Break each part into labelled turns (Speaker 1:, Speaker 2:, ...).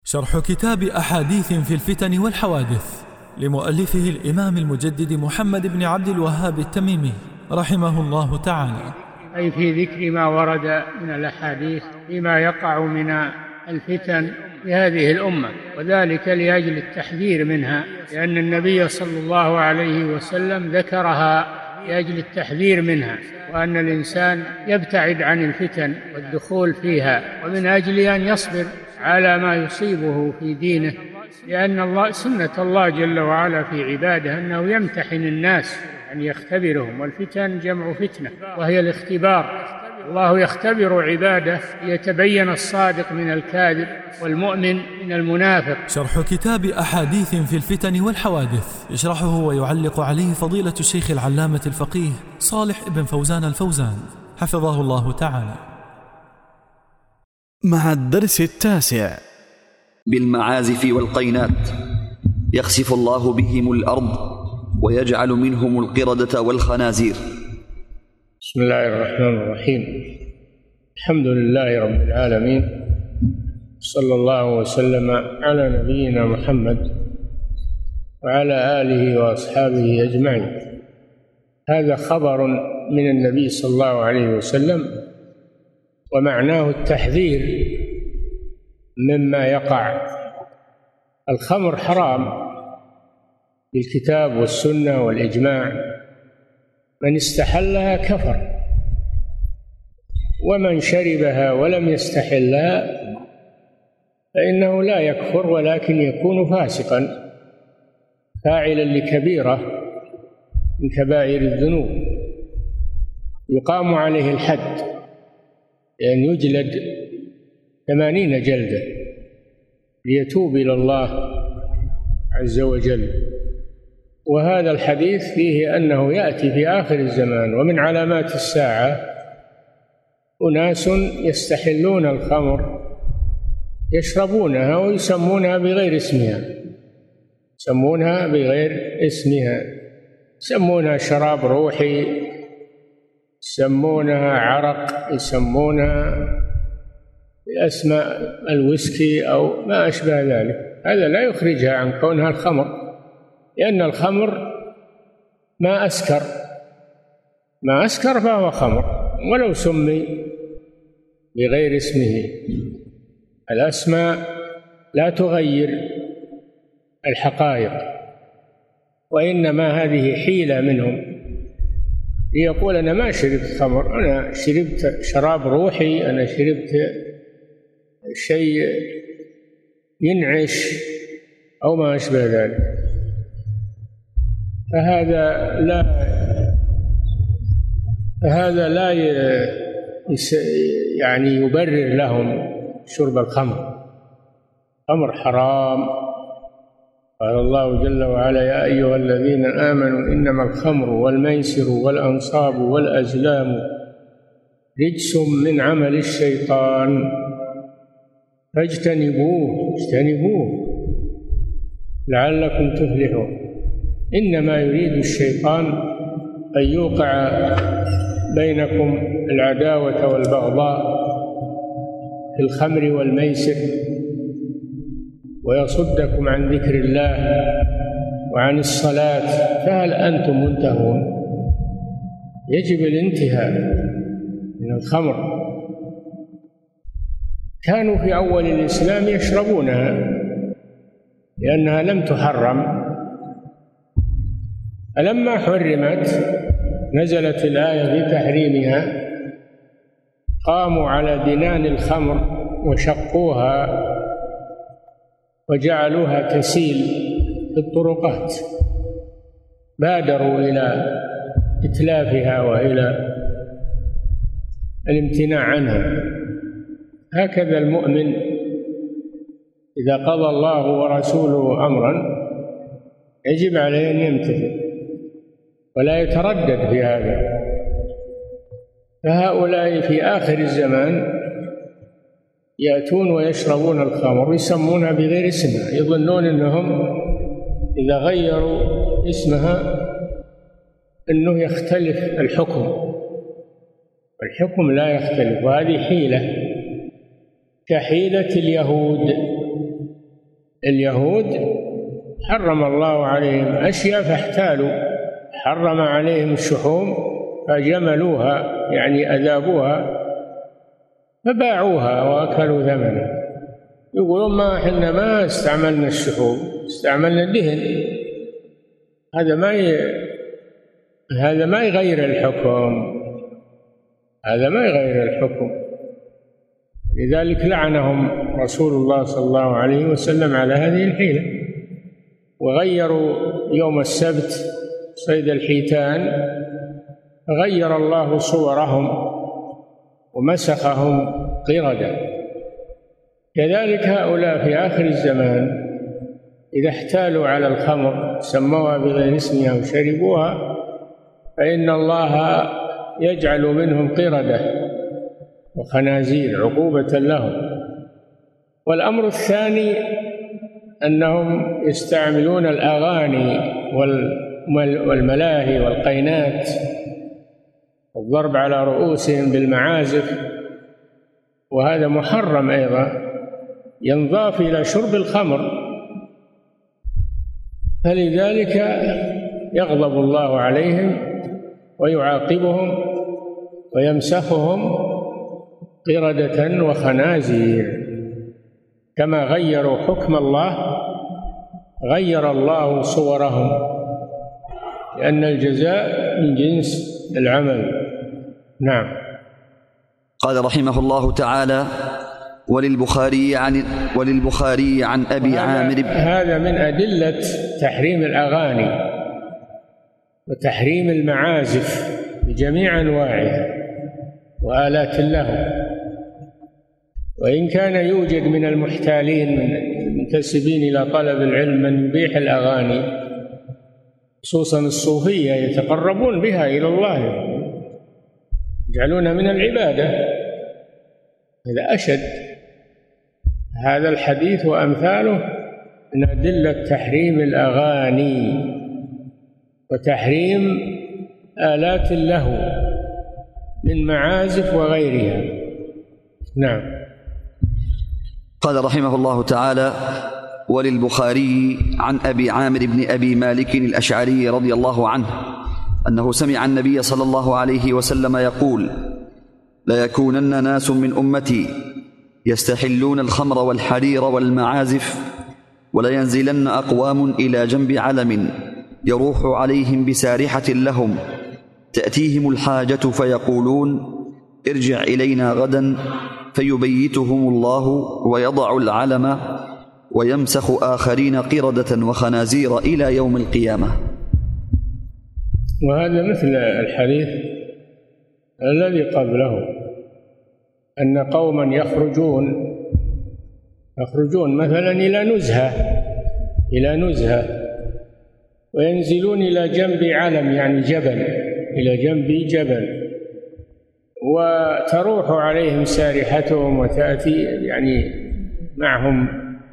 Speaker 1: شرح كتاب أحاديث في الفتن والحوادث لمؤلفه الإمام المجدد محمد بن عبد الوهاب التميمي رحمه الله تعالى،
Speaker 2: أي في ذكر ما ورد من الأحاديث فيما يقع من الفتن في هذه الأمة، وذلك لأجل التحذير منها، لأن النبي صلى الله عليه وسلم ذكرها لأجل التحذير منها، وأن الإنسان يبتعد عن الفتن والدخول فيها، ومن أجل أن يصبر على ما يصيبه في دينه، لأن سنة الله جل وعلا في عباده أنه يمتحن الناس أن يختبرهم، والفتن جمع فتنة وهي الاختبار. الله يختبر عباده ليتبين الصادق من الكاذب والمؤمن من المنافق.
Speaker 1: شرح كتاب أحاديث في الفتن والحوادث يشرحه ويعلق عليه فضيلة الشيخ العلامة الفقيه صالح بن فوزان الفوزان حفظه الله تعالى.
Speaker 3: مع الدرس 9.
Speaker 4: بالمعازف والقينات يخسف الله بهم الأرض ويجعل منهم القردة والخنازير.
Speaker 2: بسم الله الرحمن الرحيم. الحمد لله رب العالمين، صلى الله وسلم على نبينا محمد وعلى آله وأصحابه أجمعين. هذا خبر من النبي صلى الله عليه وسلم، ومعناه التحذير مما يقع. الخمر حرام بالكتاب والسنة والإجماع، من استحلها كفر، ومن شربها ولم يستحلها فإنه لا يكفر ولكن يكون فاسقا فاعلا لكبيرة من كبائر الذنوب، يقام عليه الحد لأن يجلد 80 جلدة ليتوب إلى الله عز وجل. وهذا الحديث فيه أنه يأتي في آخر الزمان، ومن علامات الساعة أناس يستحلون الخمر يشربونها ويسمونها بغير اسمها، يسمونها شراب روحي، يسمونها عرق، يسمونها بأسماء الويسكي أو ما أشبه ذلك. هذا لا يخرجها عن كونها الخمر، لأن الخمر ما أسكر فهو خمر ولو سمي بغير اسمه. الأسماء لا تغير الحقائق، وإنما هذه حيلة منهم ليقول أنا ما شربت خمر، أنا شربت شراب روحي، أنا شربت شيء ينعش أو ما أشبه ذلك. فهذا لا يعني يبرر لهم شرب الخمر. الخمر حرام. قال الله جل وعلا: يا أيها الذين آمنوا إنما الخمر والميسر والأنصاب والأزلام رجس من عمل الشيطان فاجتنبوه لعلكم تفلحون. إنما يريد الشيطان أن يوقع بينكم العداوة والبغضاء في الخمر والميسر، ويصدكم عن ذكر الله وعن الصلاة، فهل أنتم منتهون؟ يجب الانتهاء من الخمر. كانوا في أول الإسلام يشربونها لأنها لم تحرم، فلما حرمت نزلت الآية بتحريمها، قاموا على دنان الخمر وشقوها وجعلوها تسيل في الطرقات، بادروا إلى إتلافها وإلى الامتناع عنها. هكذا المؤمن إذا قضى الله ورسوله أمرا يجب عليه أن يمتثل ولا يتردد في هذا. فهؤلاء في آخر الزمان يأتون ويشربون الخمر ويسمونها بغير اسمها، يظنون أنهم إذا غيروا اسمها أنه يختلف الحكم. الحكم لا يختلف، وهذه حيلة كحيلة اليهود اليهود حرم الله عليهم أشياء فاحتالوا، حرم عليهم الشحوم فجملوها يعني أذابوها فباعوها وأكلوا ثمنها. يقولون ما إحنا ما استعملنا الشحوم، استعملنا الدهن. هذا ما يغير الحكم، هذا ما يغير الحكم. لذلك لعنهم رسول الله صلى الله عليه وسلم على هذه الحيلة، وغيروا يوم السبت صيد الحيتان، غير الله صورهم ومسخهم قردة. كذلك هؤلاء في آخر الزمان إذا احتالوا على الخمر سموها بغير اسمها وشربوها فإن الله يجعل منهم قردة وخنازير عقوبة لهم. والأمر الثاني أنهم يستعملون الأغاني والملاهي والقينات والضرب على رؤوسهم بالمعازف، وهذا محرم أيضا، ينضاف إلى شرب الخمر. فلذلك يغضب الله عليهم ويعاقبهم ويمسخهم قردة وخنازير. كما غيروا حكم الله غير الله صورهم، لأن الجزاء من جنس العمل. نعم.
Speaker 4: قال رحمه الله تعالى: وللبخاري عن أبي عامر.
Speaker 2: هذا من أدلة تحريم الأغاني وتحريم المعازف بجميع أنواعها وآلات اللهو. وإن كان يوجد من المحتالين من المنتسبين إلى طلب العلم من يبيح الأغاني، خصوصا الصوفية، يتقربون بها إلى الله، يجعلون من العبادة. هذا أشد. هذا الحديث وأمثاله من أدلة تحريم الأغاني وتحريم آلات اللهو من معازف وغيرها. نعم.
Speaker 4: قال رحمه الله تعالى: وللبخاري عن أبي عامر بن أبي مالك الأشعري رضي الله عنه أنه سمع النبي صلى الله عليه وسلم يقول: ليكونن ناس من أمتي يستحلون الخمر والحرير والمعازف، ولينزلن أقوام إلى جنب علم يروح عليهم بسارحة لهم، تأتيهم الحاجة فيقولون: ارجع إلينا غدا، فيبيتهم الله ويضع العلم ويمسخ آخرين قردة وخنازير إلى يوم القيامة.
Speaker 2: وهذا مثل الحديث الذي قبله، أن قوما يخرجون مثلا إلى نزهة وينزلون إلى جنب علم يعني جبل، إلى جنب جبل، وتروح عليهم سارحتهم وتأتي يعني معهم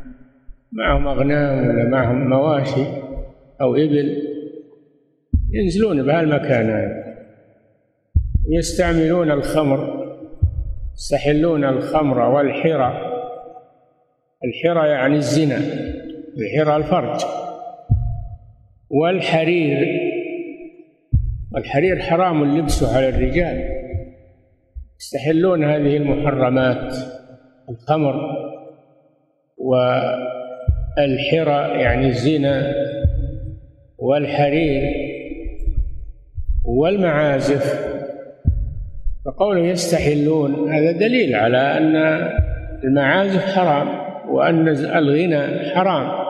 Speaker 2: أغنام ولا معهم مواشي أو إبل، ينزلون بهالمكان، يستعملون الخمر، يستحلون الخمر والحرى. الحرى يعني الزنا، الحرى الفرج. والحرير حرام لبسه على الرجال. يستحلون هذه المحرمات، الخمر والحرى يعني الزنا والحرير والمعازف. فقوله يستحلون هذا دليل على أن المعازف حرام وأن الغنى حرام.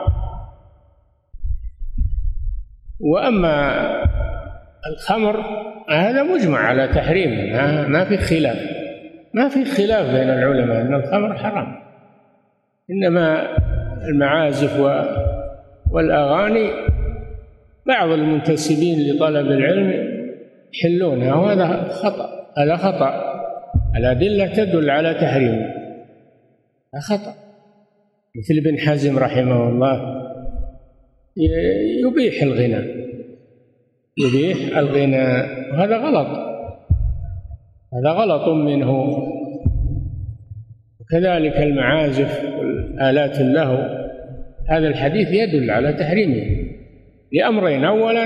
Speaker 2: وأما الخمر هذا مجمع على تحريمه، ما في خلاف بين العلماء أن الخمر حرام، إنما المعازف والأغاني بعض المنتسبين لطلب العلم يحلونها، وهذا خطأ. الأدلة تدل على تحريمه، خطأ. مثل ابن حزم رحمه الله يبيح الغنى، وهذا غلط منه. وكذلك المعازف والآلات اللهو هذا الحديث يدل على تحريمه لأمرين: أولا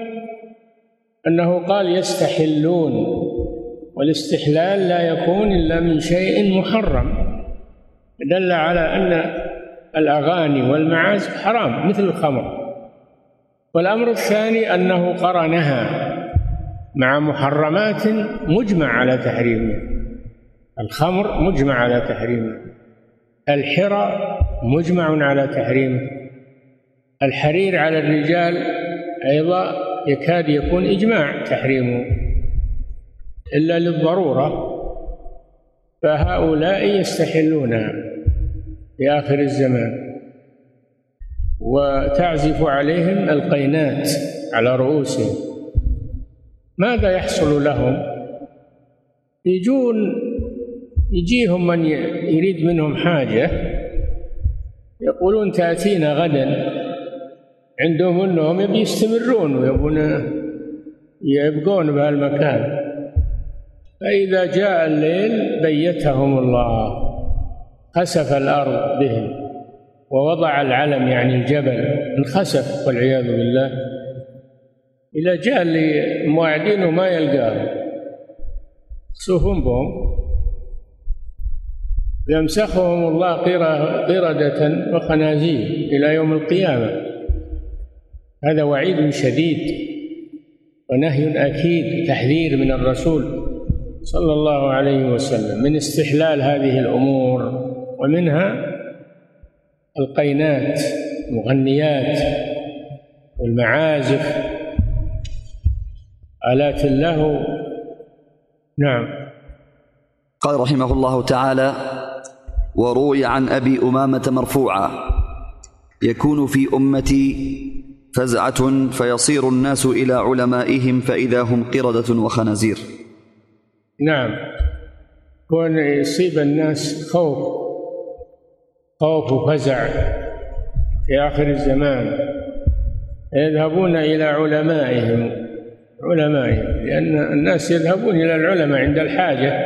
Speaker 2: أنه قال يستحلون، والاستحلال لا يكون إلا من شيء محرم، دل على أن الأغاني والمعازف حرام مثل الخمر. والأمر الثاني أنه قرنها مع محرمات مجمع على تحريمها. الخمر مجمع على تحريمه، الحرى مجمع على تحريمه، الحرير على الرجال أيضا يكاد يكون إجماع تحريمه إلا للضرورة، فهؤلاء يستحلونها في آخر الزمان، وتعزف عليهم القينات على رؤوسهم. ماذا يحصل لهم؟ يجيهم من يريد منهم حاجة، يقولون تأتينا غدا، عندهم أنهم يستمرون ويبقون بهالمكان، فإذا جاء الليل بيتهم الله، خسف الأرض بهم ووضع العلم، يعني الجبل انخسف والعياذ بالله. إذا جاء اللي مواعدينه ما يلقاه يخسفون بهم، يمسخهم الله قردة وخنازير إلى يوم القيامة. هذا وعيد شديد ونهي أكيد، تحذير من الرسول صلى الله عليه وسلم من استحلال هذه الأمور، ومنها القينات، المغنيات والمعازف، آلات اللهو. نعم.
Speaker 4: قال رحمه الله تعالى: وروي عن أبي أمامة مرفوعا: يكون في أمتي فزعة فيصير الناس إلى علمائهم فإذا هم قردة وخنازير.
Speaker 2: نعم، كون يصيب الناس خوف وفزع في آخر الزمان، يذهبون إلى علمائهم، لأن الناس يذهبون إلى العلماء عند الحاجة،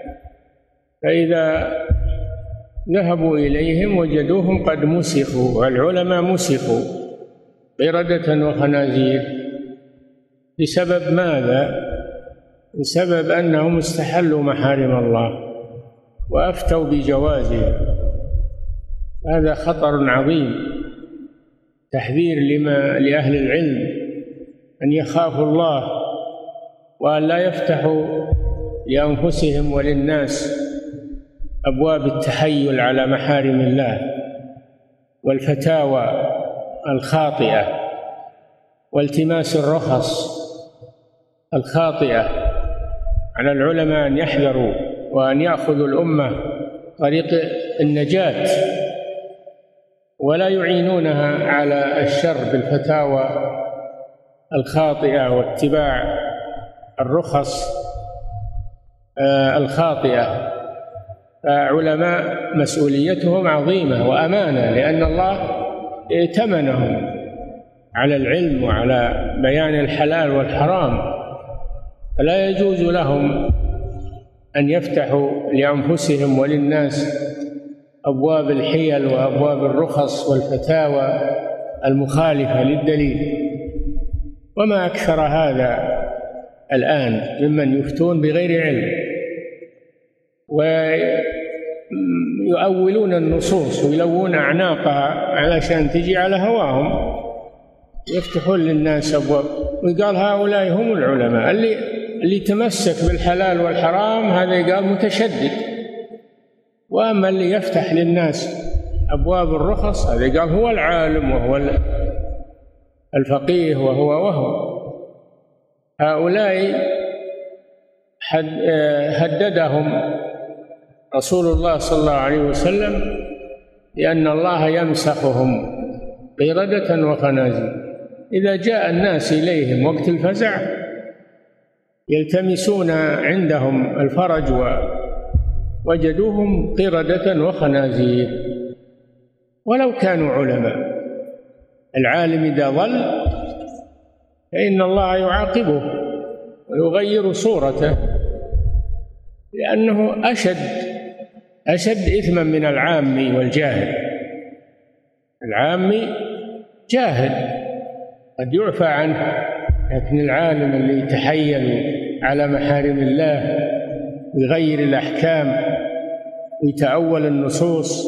Speaker 2: فإذا ذهبوا إليهم وجدوهم قد مسخوا، والعلماء مسخوا قردة وخنازير. بسبب ماذا؟ بسبب أنهم استحلوا محارم الله وأفتوا بجوازها. هذا خطر عظيم، تحذير لأهل العلم أن يخافوا الله وأن لا يفتحوا لأنفسهم وللناس أبواب التحيل على محارم الله والفتاوى الخاطئة والتماس الرخص الخاطئة. على العلماء أن يحذروا وأن يأخذوا الأمة طريق النجاة، ولا يعينونها على الشر بالفتاوى الخاطئة واتباع الرخص الخاطئة. فعلماء مسؤوليتهم عظيمة وأمانة، لأن الله ائتمنهم على العلم وعلى بيان الحلال والحرام، فلا يجوز لهم أن يفتحوا لأنفسهم وللناس أبواب الحيل وأبواب الرخص والفتاوى المخالفة للدليل. وما أكثر هذا الآن ممن يفتون بغير علم ويؤولون النصوص ويلوون أعناقها علشان تجي على هواهم، يفتحون للناس أبواب، ويقال هؤلاء هم العلماء. اللي تمسك بالحلال والحرام هذا يقال متشدد، وأما اللي يفتح للناس أبواب الرخص هذا يقال هو العالم وهو الفقيه وهو. هؤلاء هددهم رسول الله صلى الله عليه وسلم لأن الله يمسخهم قردة وخنازير. إذا جاء الناس إليهم وقت الفزع يلتمسون عندهم الفرج ووجدوهم قردة وخنازير ولو كانوا علماء. العالم إذا ضل فإن الله يعاقبه ويغير صورته، لأنه أشد إثما من العام والجاهل. العامي جاهل قد يعفى عنه، لكن العالم اللي يتحيل على محارم الله ويغير الأحكام ويتأول النصوص،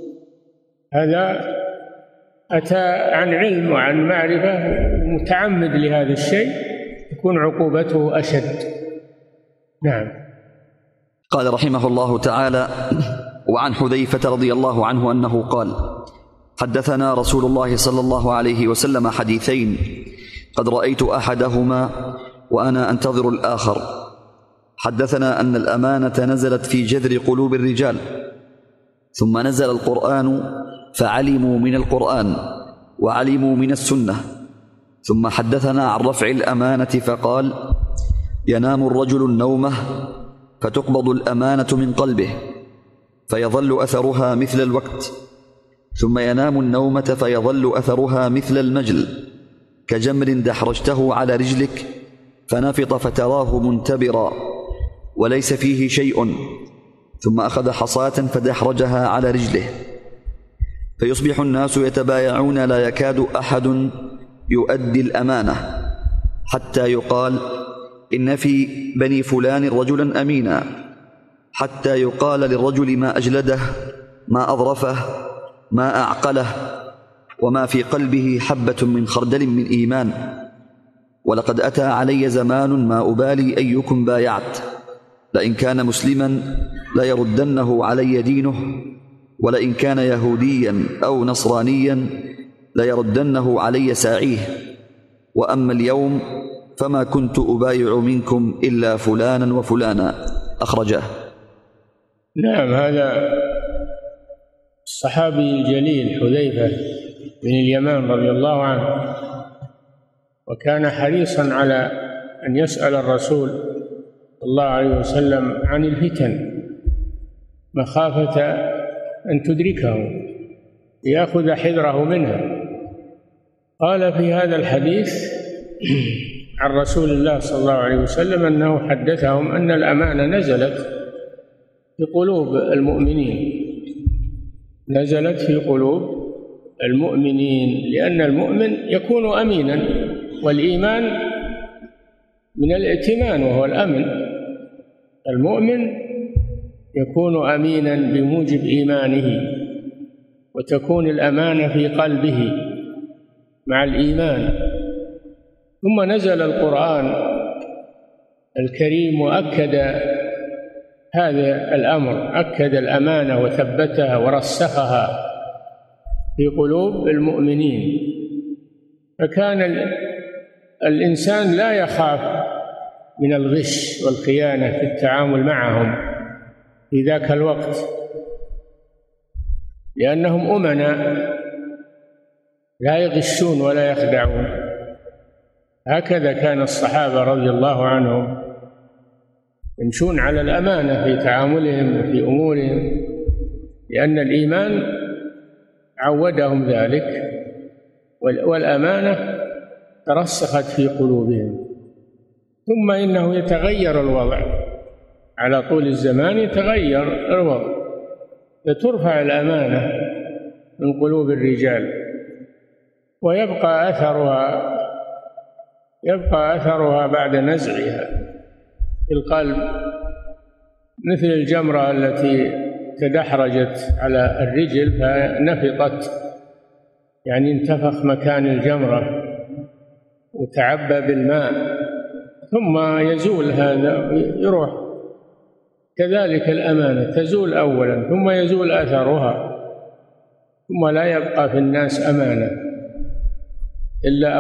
Speaker 2: هذا أتى عن علم وعن معرفة متعمد لهذا الشيء، تكون عقوبته أشد. نعم.
Speaker 4: قال رحمه الله تعالى: وعن حذيفة رضي الله عنه أنه قال: حدثنا رسول الله صلى الله عليه وسلم حديثين قد رأيت أحدهما وأنا أنتظر الآخر. حدثنا أن الأمانة نزلت في جذر قلوب الرجال، ثم نزل القرآن فعلموا من القرآن وعلموا من السنة. ثم حدثنا عن رفع الأمانة فقال: ينام الرجل النومة فتقبض الأمانة من قلبه فيظل أثرها مثل الوقت، ثم ينام النومة فيظل أثرها مثل المجل، كجمر دحرجته على رجلك فنفط فتراه منتبرا وليس فيه شيء، ثم أخذ حصاة فدحرجها على رجله، فيصبح الناس يتبايعون لا يكاد أحد يؤدي الأمانة، حتى يقال: إن في بني فلان رجلا أمينا، حتى يقال للرجل ما أجلده، ما أظرفه، ما أعقله، وما في قلبه حبة من خردل من إيمان. ولقد أتى علي زمان ما أبالي أيكم بايعت، لئن كان مسلما ليردنه علي دينه، ولئن كان يهوديا أو نصرانيا ليردنه علي ساعيه، وأما اليوم فما كنت أبايع منكم إلا فلانا وفلانا. أخرجه.
Speaker 2: نعم. هذا الصحابي الجليل حذيفة بن اليمان رضي الله عنه، وكان حريصا على أن يسأل الرسول صلى الله عليه وسلم عن الفتن مخافة أن تدركه ليأخذ حذره منها. قال في هذا الحديث عن رسول الله صلى الله عليه وسلم أنه حدثهم أن الأمانة نزلت في قلوب المؤمنين، نزلت في قلوب المؤمنين، لأن المؤمن يكون أمينا، والإيمان من الائتمان وهو الأمن. المؤمن يكون أمينا بموجب إيمانه، وتكون الأمانة في قلبه مع الإيمان. ثم نزل القرآن الكريم وأكد هذا الأمر، أكد الأمانة وثبتها ورسخها في قلوب المؤمنين، فكان الإنسان لا يخاف من الغش والخيانة في التعامل معهم في ذاك الوقت، لأنهم أمنا لا يغشون ولا يخدعون. هكذا كان الصحابة رضي الله عنهم يمشون على الأمانة في تعاملهم وفي أمورهم، لأن الإيمان عودهم ذلك، والأمانة ترسخت في قلوبهم. ثم إنه يتغير الوضع على طول الزمان، يتغير الوضع، فترفع الأمانة من قلوب الرجال، ويبقى أثرها بعد نزعها في القلب، مثل الجمرة التي تدحرجت على الرجل فنفطت، يعني انتفخ مكان الجمرة وتعبى بالماء، ثم يزول هذا يروح. كذلك الأمانة تزول أولا ثم يزول أثرها، ثم لا يبقى في الناس أمانة إلا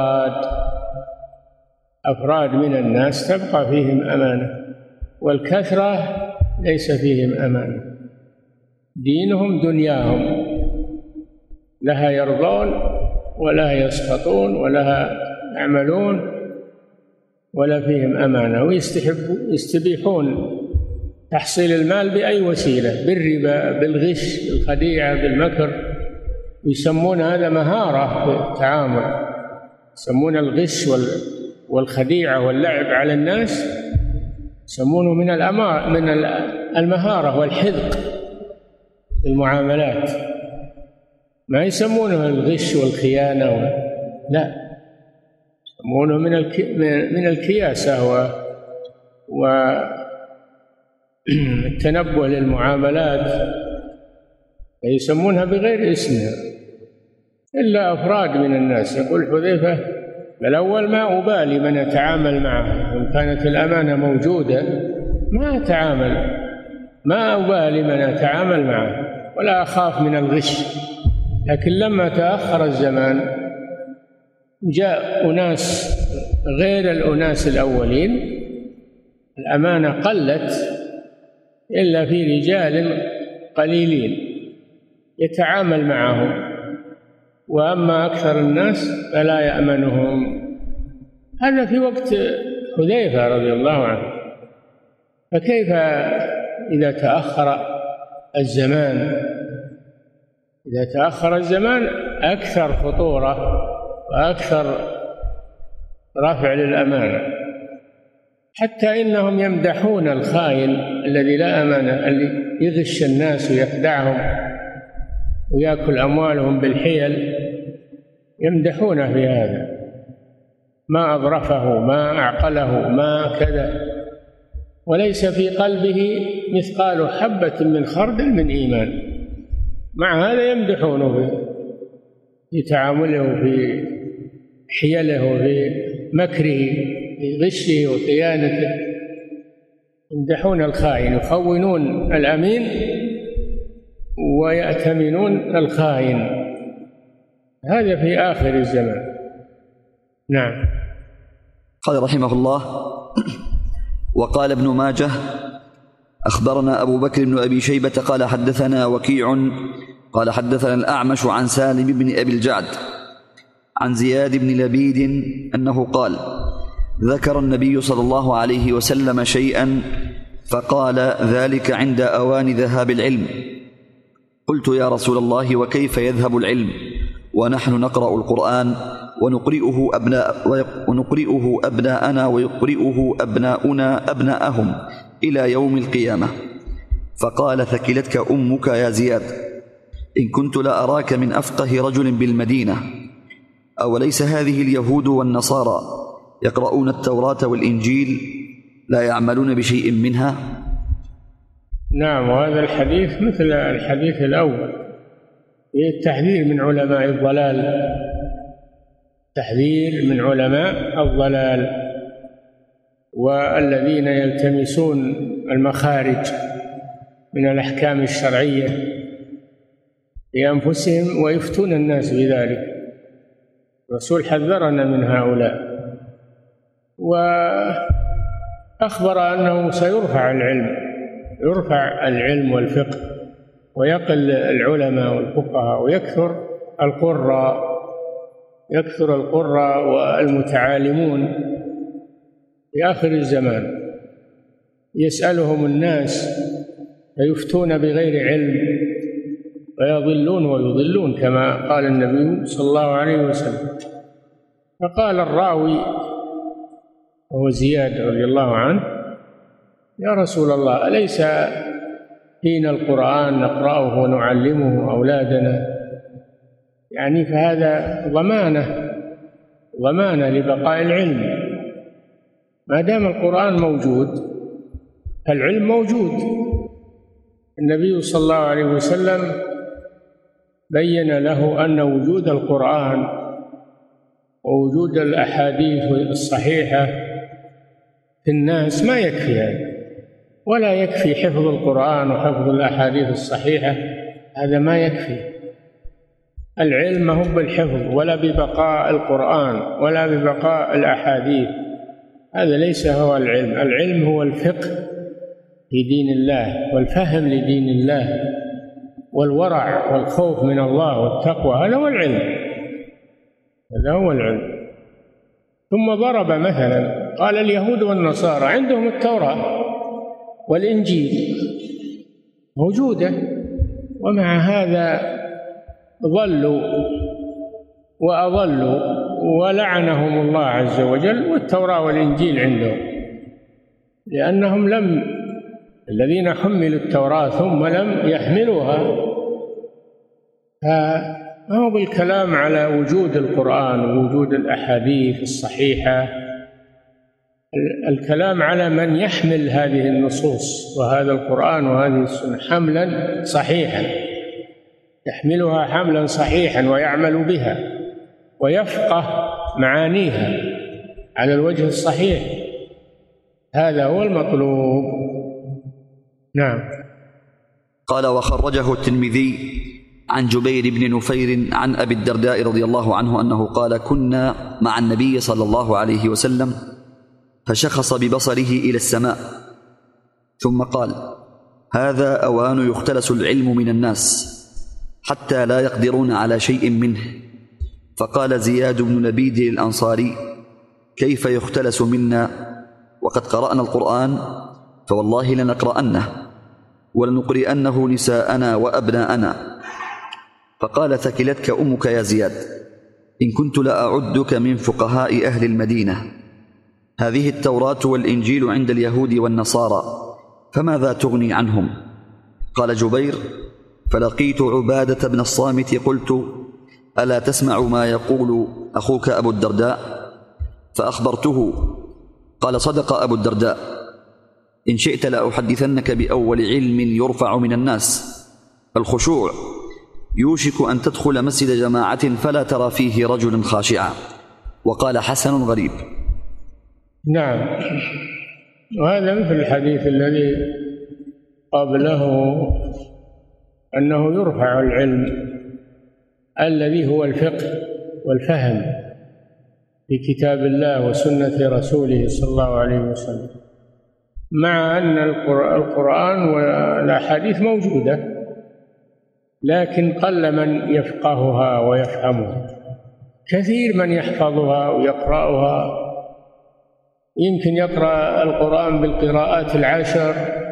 Speaker 2: أفراد من الناس تبقى فيهم أمانة، والكثرة ليس فيهم أمانة. دينهم دنياهم، لها يرضون ولا يسخطون ولا يعملون، ولا فيهم أمانة، ويستبيحون تحصيل المال بأي وسيلة، بالربا، بالغش، بالخديعة، بالمكر. يسمون هذا مهارة في التعامل، يسمون الغش والخديعة واللعب على الناس يسمونه من المهارة والحذق في المعاملات. ما يسمونه الغش والخيانة لا، يسمونه من الكياسة والتنبؤ للمعاملات، يسمونها بغير اسمها إلا أفراد من الناس. يقول حذيفة الأول ما أبالي من أتعامل معه، إن كانت الأمانة موجودة ما أتعامل، ما أبالي من أتعامل معه ولا أخاف من الغش. لكن لما تأخر الزمان جاء أناس غير الأناس الأولين، الأمانة قلت إلا في رجال قليلين يتعامل معهم، وأما أكثر الناس فلا يأمنهم. هذا في وقت حذيفة رضي الله عنه، فكيف إذا تأخر الزمان؟ إذا تأخر الزمان أكثر خطورة وأكثر رفع للأمانة، حتى إنهم يمدحون الخائن الذي لا أمانة، اللي يغش الناس ويخدعهم ويأكل أموالهم بالحيل، يمدحونه في هذا، ما أظرفه، ما أعقله، ما كذا، وليس في قلبه مثقال حبة من خردل من إيمان، مع هذا يمدحونه في تعامله، في حيله، في مكره، في غشه وخيانته. يمدحون الخائن، يخونون الأمين ويأتمنون الخائن. هذا في آخر الزمان. نعم.
Speaker 4: قال رحمه الله: وقال ابن ماجه: أخبرنا أبو بكر بن أبي شيبة قال حدثنا وكيع قال حدثنا الأعمش عن سالم بن أبي الجعد عن زياد بن لبيد أنه قال: ذكر النبي صلى الله عليه وسلم شيئا فقال: ذلك عند أوان ذهاب العلم. قلت: يا رسول الله، وكيف يذهب العلم ونحن نقرأ القرآن ونقرئه أبناءنا ويقرئه أبناؤنا أبناءهم إلى يوم القيامة؟ فقال: ثكلتك أمك يا زياد، إن كنت لأراك من أفقه رجل بالمدينة. أوليس هذه اليهود والنصارى يقرؤون التوراة والإنجيل لا يعملون بشيء منها؟
Speaker 2: نعم. وهذا الحديث مثل الحديث الأول، فيه التحذير من علماء الضلال، تحذير من علماء الضلال والذين يلتمسون المخارج من الأحكام الشرعية لأنفسهم ويفتون الناس بذلك. الرسول حذرنا من هؤلاء، وأخبر أنه سيرفع العلم والفقه، ويقل العلماء والفقهاء، ويكثر القراء والمتعالمون في آخر الزمان. يسألهم الناس فيفتون بغير علم ويضلون ويضلون، كما قال النبي صلى الله عليه وسلم. فقال الراوي وهو زياد رضي الله عنه: يا رسول الله، أليس فينا القرآن نقرأه ونعلمه أولادنا؟ يعني فهذا ضمانة لبقاء العلم. ما دام القرآن موجود فالعلم موجود. النبي صلى الله عليه وسلم بين له أن وجود القرآن ووجود الأحاديث الصحيحة في الناس ما يكفي هذا، ولا يكفي حفظ القرآن وحفظ الأحاديث الصحيحة، هذا ما يكفي. العلم ما هو بالحفظ ولا ببقاء القرآن ولا ببقاء الأحاديث، هذا ليس هو العلم. العلم هو الفقه في دين الله والفهم لدين الله والورع والخوف من الله والتقوى، هذا هو العلم، هذا هو العلم. ثم ضرب مثلا قال: اليهود والنصارى عندهم التوراة والإنجيل موجودة، ومع هذا ضلوا وأضلوا ولعنهم الله عز وجل. والتوراة والإنجيل عندهم لأنهم الذين حملوا التوراة ثم لم يحملوها ما هو بالكلام على وجود القرآن ووجود الأحاديث الصحيحة، الكلام على من يحمل هذه النصوص وهذا القرآن وهذه السنة حملا صحيحا، يحملها حملا صحيحا ويعمل بها ويفقه معانيها على الوجه الصحيح، هذا هو المطلوب. نعم.
Speaker 4: قال: وخرجه الترمذي عن جبير بن نفير عن أبي الدرداء رضي الله عنه أنه قال: كنا مع النبي صلى الله عليه وسلم فشخص ببصره إلى السماء ثم قال: هذا أوان يختلس العلم من الناس حتى لا يقدرون على شيء منه. فقال زياد بن نبيد الأنصاري: كيف يختلس منا وقد قرأنا القرآن؟ فوالله لنقرأنه ولنقرئنه نساءنا وأبناءنا. فقال: ثكلتك أمك يا زياد، إن كنت لأعدك من فقهاء أهل المدينة. هذه التوراة والإنجيل عند اليهود والنصارى، فماذا تغني عنهم؟ قال جبير: فلقيت عبادة بن الصامت قلت: ألا تسمع ما يقول أخوك أبو الدرداء؟ فأخبرته. قال: صدق أبو الدرداء، إن شئت لأحدثنك بأول علم يرفع من الناس: الخشوع. يوشك أن تدخل مسجد جماعة فلا ترى فيه رجلا خاشعا. وقال: حسن غريب.
Speaker 2: نعم. وهذا مثل الحديث الذي قبله، أنه يرفع العلم الذي هو الفقه والفهم في كتاب الله وسنة رسوله صلى الله عليه وسلم، مع أن القرآن والأحاديث موجودة لكن قل من يفقهها ويفهمها. كثير من يحفظها ويقرأها، يمكن يقرأ القرآن بالقراءات العشر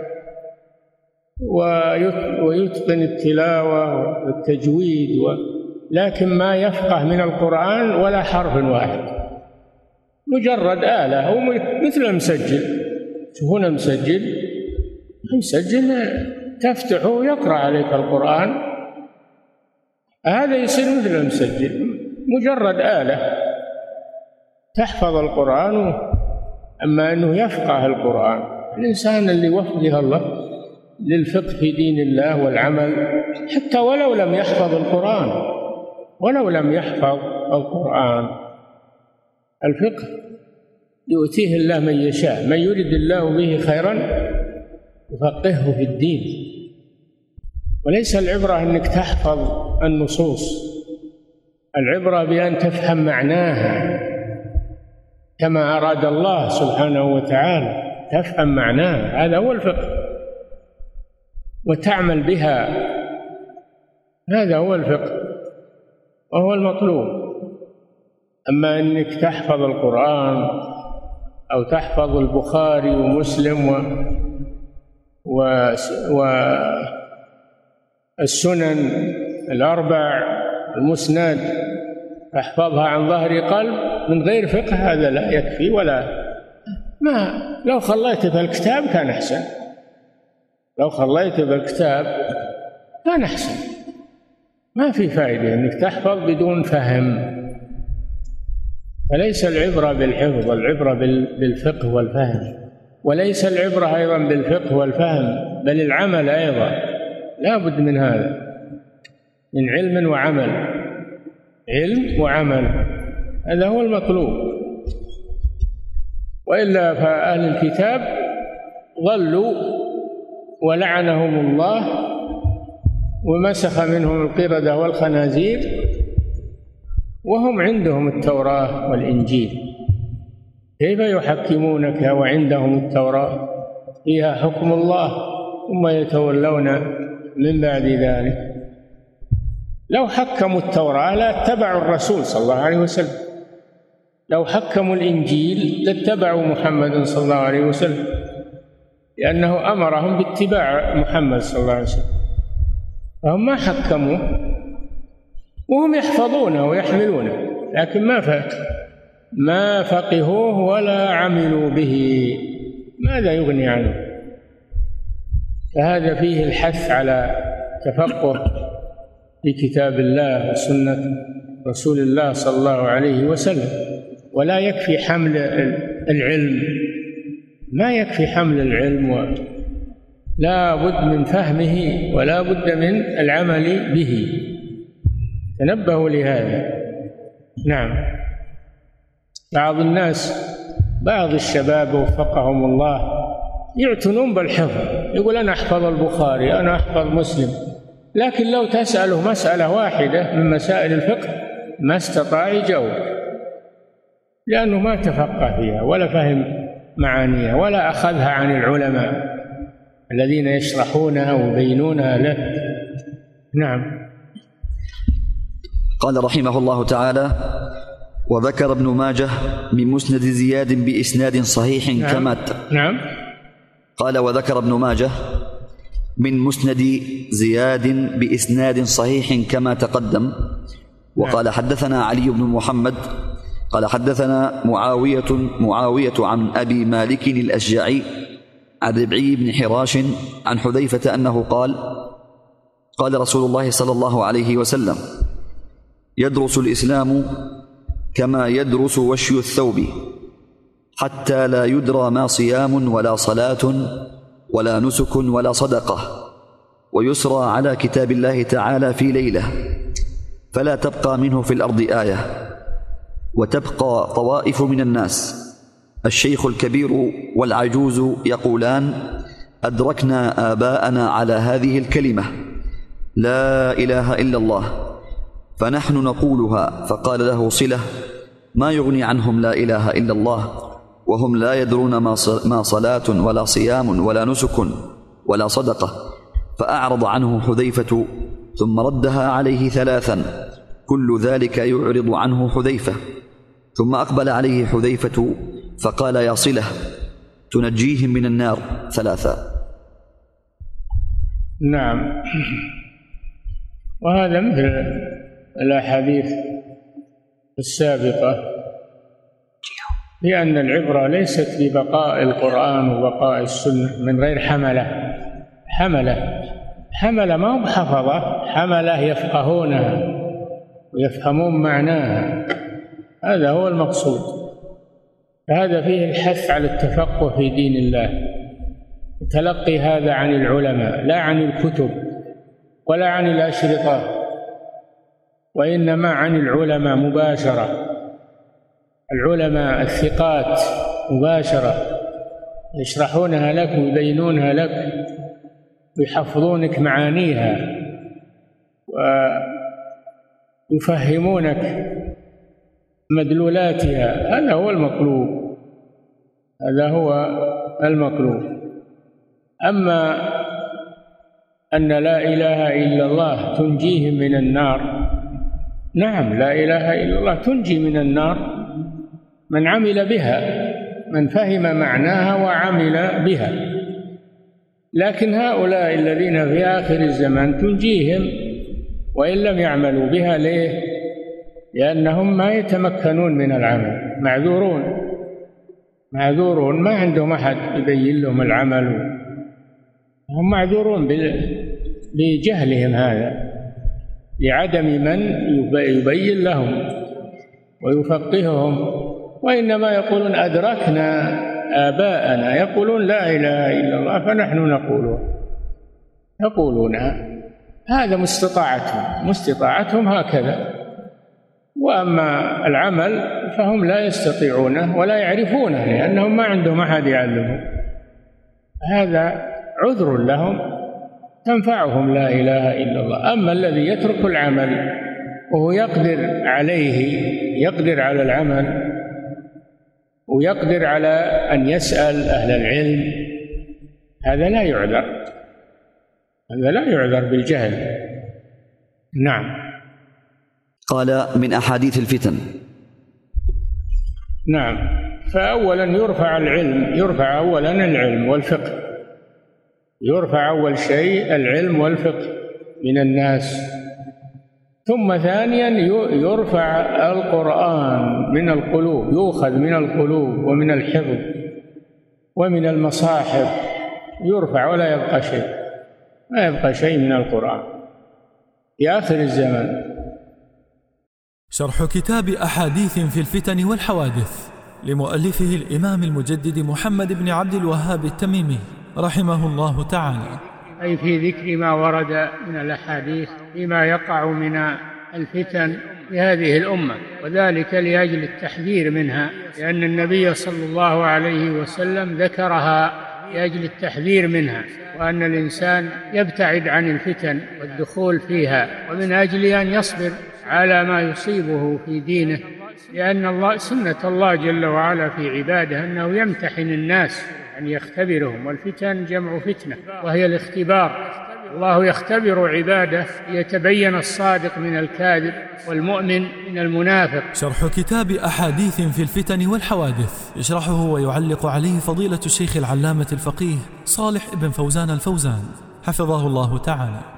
Speaker 2: ويتقن التلاوة والتجويد لكن ما يفقه من القرآن ولا حرف واحد، مجرد آلة، هو مثل المسجل. هنا مسجل تفتحه ويقرأ عليك القرآن، هذا يصير مثل المسجل، مجرد آلة تحفظ القرآن. أما أنه يفقه القرآن، الإنسان اللي وفقه الله للفقه في دين الله والعمل، حتى ولو لم يحفظ القرآن، الفقه يؤتيه الله من يشاء، من يرد الله به خيرا يفقهه في الدين. وليس العبرة أنك تحفظ النصوص، العبرة بأن تفهم معناها كما أراد الله سبحانه وتعالى، تفهم معناها، هذا هو الفقه، وتعمل بها، هذا هو الفقه وهو المطلوب. أما أنك تحفظ القرآن أو تحفظ البخاري ومسلم والسنن الأربع المسند تحفظها عن ظهر قلب من غير فقه، هذا لا يكفي. لو خليت بالكتاب كان أحسن، ما في فائدة أنك تحفظ بدون فهم. فليس العبرة بالحفظ، العبرة بالفقه والفهم. وليس العبرة أيضا بالفقه والفهم بل العمل أيضا، لا بد من هذا، من علم وعمل، علم وعمل، هذا هو المطلوب. وإلا فأهل الكتاب ضلوا ولعنهم الله ومسخ منهم القردة والخنازير وهم عندهم التوراة والإنجيل. كيف يحكمونك وعندهم التوراة فيها حكم الله ثم يتولون من بعد ذلك؟ لو حكموا التوراة لاتبعوا الرسول صلى الله عليه وسلم، لو حكموا الإنجيل لاتبعوا محمد صلى الله عليه وسلم، لأنه أمرهم باتباع محمد صلى الله عليه وسلم، فهم ما حكموا وهم يحفظونه ويحملونه، لكن ما فقهوه ولا عملوا به، ماذا يغني عنه؟ فهذا فيه الحث على تفقه بكتاب الله وسنة رسول الله صلى الله عليه وسلم. ولا يكفي حمل العلم، ما يكفي حمل العلم، لا بد من فهمه ولا بد من العمل به. تنبهوا لهذا. نعم. بعض الشباب وفقهم الله يعتنون بالحفظ، يقول أنا أحفظ البخاري، أنا أحفظ مسلم، لكن لو تسأله مسألة واحدة من مسائل الفقه ما استطاع يجاوب، لأنه ما تفقه فيها ولا فهم معانيها ولا أخذها عن العلماء الذين يشرحونها ويبينونها له. نعم.
Speaker 4: قال رحمه الله تعالى: وذكر ابن ماجه من مسند زياد بإسناد صحيح كما
Speaker 2: نعم.
Speaker 4: قال: وذكر ابن ماجه من مسند زياد بإسناد صحيح كما تقدم. وقال: حدثنا علي بن محمد قال: حدثنا معاوية عن أبي مالك الأشجعي عن ربعي بن حراش عن حذيفة أنه قال: قال رسول الله صلى الله عليه وسلم: يدرس الإسلام كما يدرس وشي الثوب، حتى لا يدرى ما صيام ولا صلاة ولا نسك ولا صدقة، ويسرى على كتاب الله تعالى في ليلة، فلا تبقى منه في الأرض آية، وتبقى طوائف من الناس، الشيخ الكبير والعجوز يقولان: أدركنا آباءنا على هذه الكلمة لا إله إلا الله، فنحن نقولها. فقال له صلة: ما يغني عنهم لا إله إلا الله وهم لا يدرون ما صلاة ولا صيام ولا نسك ولا صدقة. فأعرض عنه حذيفة ثم ردها عليه ثلاثا، كل ذلك يعرض عنه حذيفة. ثم أقبل عليه حذيفة فقال: يا صلة، تنجيهم من النار ثلاثا.
Speaker 2: نعم. وهذا مثل الأحاديث السابقة، لأن العبرة ليست ببقاء القرآن وبقاء السنة من غير حملة ما هم حفظة، حملة يفقهونها ويفهمون معناها، هذا هو المقصود. فهذا فيه الحث على التفقه في دين الله، تلقي هذا عن العلماء لا عن الكتب ولا عن الأشرطة، وإنما عن العلماء مباشرة، العلماء الثقات مباشرة، يشرحونها لك ويبينونها لك ويحفظونك معانيها ويفهمونك مدلولاتها. هذا هو المطلوب. أما أن لا إله إلا الله تنجيهم من النار، نعم، لا إله إلا الله تنجي من النار من عمل بها، من فهم معناها وعمل بها. لكن هؤلاء الذين في آخر الزمان تنجيهم وإن لم يعملوا بها. ليه؟ لأنهم ما يتمكنون من العمل، معذورون، ما عندهم أحد يبين لهم العمل، هم معذورون بجهلهم هذا، لعدم من يبين لهم ويفقههم. وإنما يقولون أدركنا آباءنا يقولون لا إله إلا الله فنحن يقولونها. هذا مستطاعتهم هكذا. وأما العمل فهم لا يستطيعونه ولا يعرفونه، لأنهم ما عندهم أحد يعلمهم. هذا عذر لهم تنفعهم لا إله إلا الله. أما الذي يترك العمل وهو يقدر على العمل ويقدر على أن يسأل أهل العلم، هذا لا يعذر بالجهل. نعم.
Speaker 4: قال: من أحاديث الفتن.
Speaker 2: نعم. فأولا يرفع أولا العلم والفقه، يرفع أول شيء العلم والفقه من الناس. ثم ثانيا يرفع القرآن من القلوب، يؤخذ من القلوب ومن الحفظ ومن المصاحف، يرفع ولا يبقى شيء، ما يبقى شيء من القرآن. في آخر الزمان.
Speaker 1: شرح كتاب أحاديث في الفتن والحوادث لمؤلفه الإمام المجدد محمد بن عبد الوهاب التميمي رحمه الله تعالى،
Speaker 2: أي في ذكر ما ورد من الأحاديث فيما يقع من الفتن في هذه الأمة، وذلك لأجل التحذير منها، لأن النبي صلى الله عليه وسلم ذكرها لأجل التحذير منها، وأن الإنسان يبتعد عن الفتن والدخول فيها، ومن أجل أن يصبر على ما يصيبه في دينه، لأن سنة الله جل وعلا في عباده أنه يمتحن الناس، أن يختبرهم، والفتن جمع فتنة وهي الاختبار. الله يختبر عباده ليتبين الصادق من الكاذب والمؤمن من المنافق.
Speaker 1: شرح كتاب أحاديث في الفتن والحوادث يشرحه ويعلق عليه فضيلة الشيخ العلامة الفقيه صالح بن فوزان الفوزان حفظه الله تعالى.